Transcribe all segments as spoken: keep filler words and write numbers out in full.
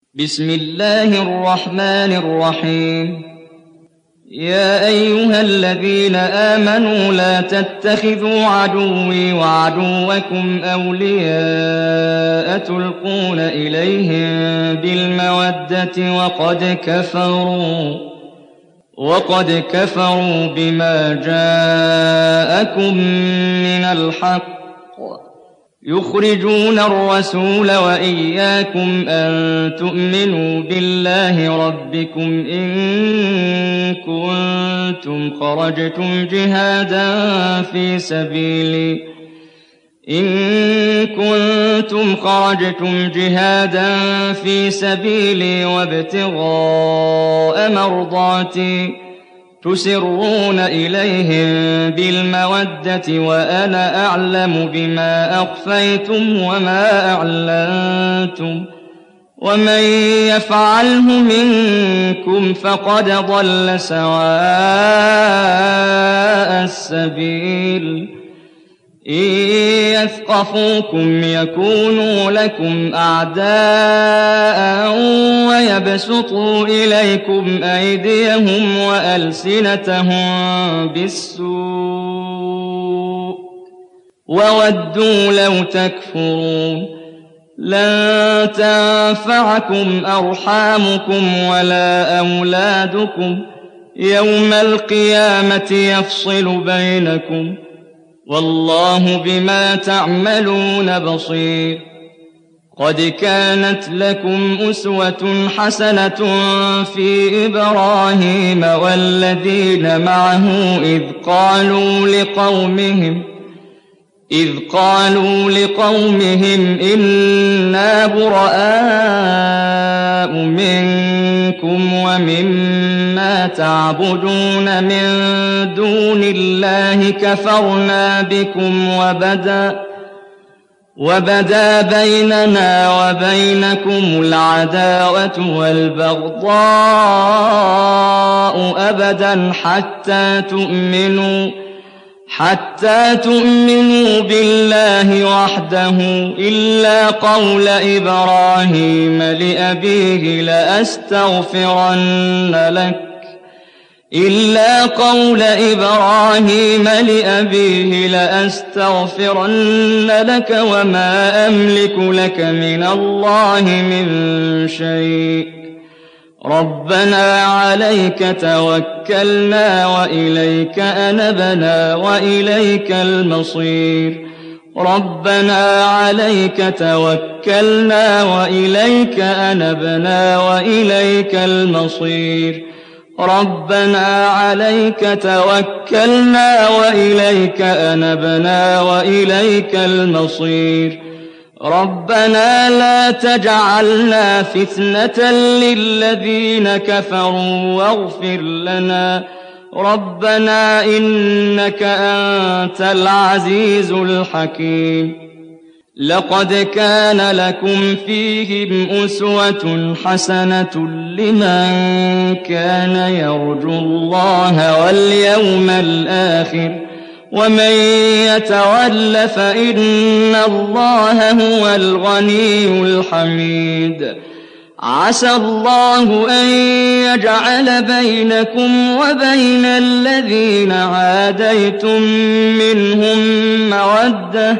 بسم الله الرحمن الرحيم يا أيها الذين آمنوا لا تتخذوا عدوي وعدوكم أولياء تلقون إليهم بالمودة وقد كفروا وقد كفروا بما جاءكم من الحق يخرجون الرسول وإياكم أن تؤمنوا بالله ربكم إن كنتم خرجتم جهادا في سبيلي إن كنتم خرجتم جهادا في سبيلي وابتغاء مرضاتي تسرون إليهم بالمودة وأنا أعلم بما أخفيتم وما أعلنتم ومن يفعله منكم فقد ضل سواء السبيل إن يثقفوكم يكونوا لكم أعداء ويبسطوا إليكم أيديهم وألسنتهم بالسوء وودوا لو تكفرون لن تنفعكم أرحامكم ولا أولادكم يوم القيامة يفصل بينكم والله بما تعملون بصير قد كانت لكم أسوة حسنة في إبراهيم والذين معه إذ قالوا لقومهم إذ قالوا لقومهم إنا براء منكم ومما تعبدون من دون الله كفرنا بكم وبدا وبدا بيننا وبينكم العداوة والبغضاء أبدا حتى تؤمنوا حتى تؤمنوا بالله وحده إلا قول إبراهيم لأبيه لأستغفرن لك إلا قول إبراهيم لأبيه لأستغفرن لك وما أملك لك من الله من شيء ربنا عليك توكلنا وإليك أنبنا وإليك المصير ربنا عليك توكلنا وإليك أنبنا وإليك المصير ربنا عليك توكلنا وإليك أنبنا وإليك المصير ربنا لا تجعلنا فتنة للذين كفروا واغفر لنا ربنا إنك أنت العزيز الحكيم لقد كان لكم فيهم أسوة حسنة لمن كان يرجو الله واليوم الآخر ومن يتول فإن الله هو الغني الحميد عسى الله أن يجعل بينكم وبين الذين عاديتم منهم مودة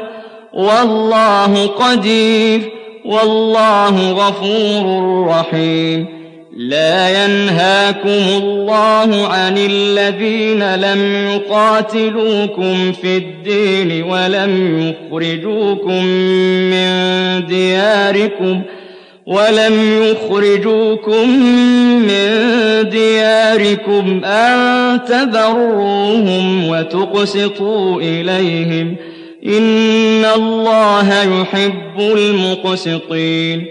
والله قدير والله غفور رحيم لا ينهاكم الله عن الذين لم يقاتلوكم في الدين ولم يخرجوكم من دياركم ولم يخرجوكم من دياركم أن تبروهم وتقسطوا إليهم إن الله يحب المقسطين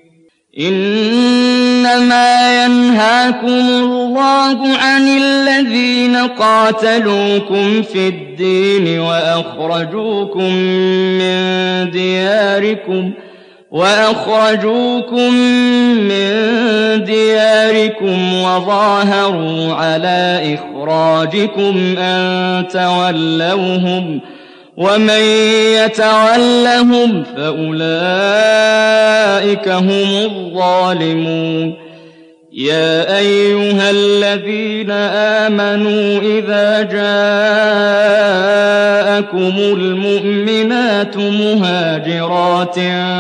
إنما ينهاكم الله عن الذين قاتلوكم في الدين وأخرجوكم من دياركم وأخرجوكم من دياركم وظاهروا على إخراجكم أن تولوهم ومن يتولهم فأولئك هم الظالمون يا أيها الذين آمنوا إذا جاءكم المؤمنات مهاجرات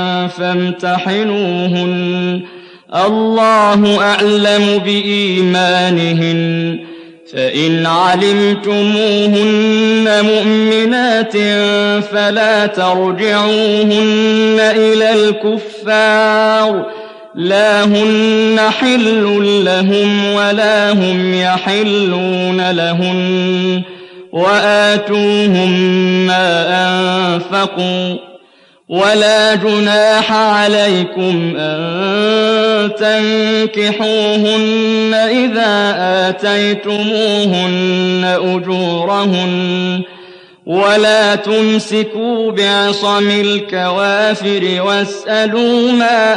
فامتحنوهن الله أعلم بإيمانهن فإن علمتموهن مؤمنات فلا ترجعوهن إلى الكفار لا هن حل لهم ولا هم يحلون لهن وآتوهم ما أنفقوا ولا جناح عليكم أن تنكحوهن إذا آتيتموهن أجورهن ولا تمسكوا بعصم الكوافر واسألوا ما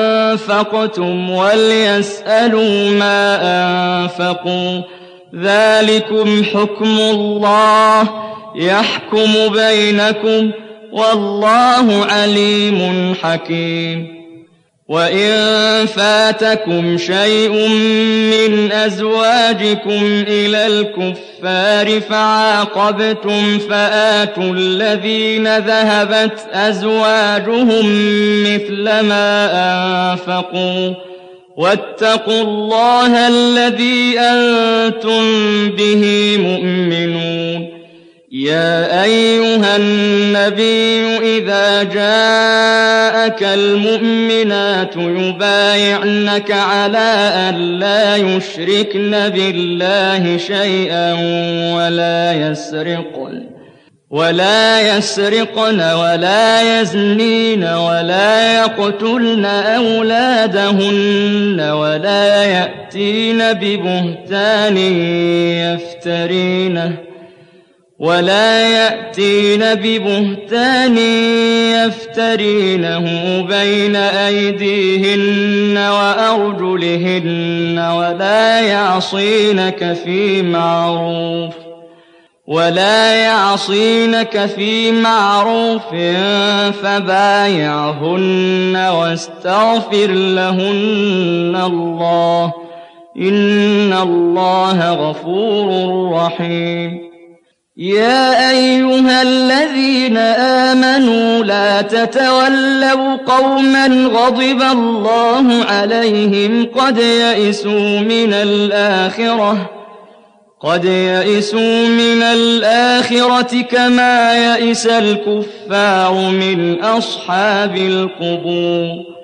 أنفقتم وليسألوا ما أنفقوا ذلكم حكم الله يحكم بينكم والله عليم حكيم وإن فاتكم شيء من أزواجكم إلى الكفار فعاقبتم فآتوا الذين ذهبت أزواجهم مثل ما أنفقوا واتقوا الله الذي أنتم به مؤمنون يا أيها النبي إذا جاءك المؤمنات يبايعنك على أن لا يشركن بالله شيئا ولا يسرقن ولا يسرقن ولا يزنين ولا يقتلن أولادهن ولا يأتين ببهتان يفترينه ولا يأتين ببهتان يفترينه بين أيديهن وأرجلهن ولا يعصينك في معروف ولا يعصينك في معروف فبايعهن واستغفر لهن الله إن الله غفور رحيم يا أيها الذين آمنوا لا تتولوا قوما غضب الله عليهم قد يئسوا من الآخرة قد يئسوا من الآخرة كما يئس الكفار من أصحاب القبور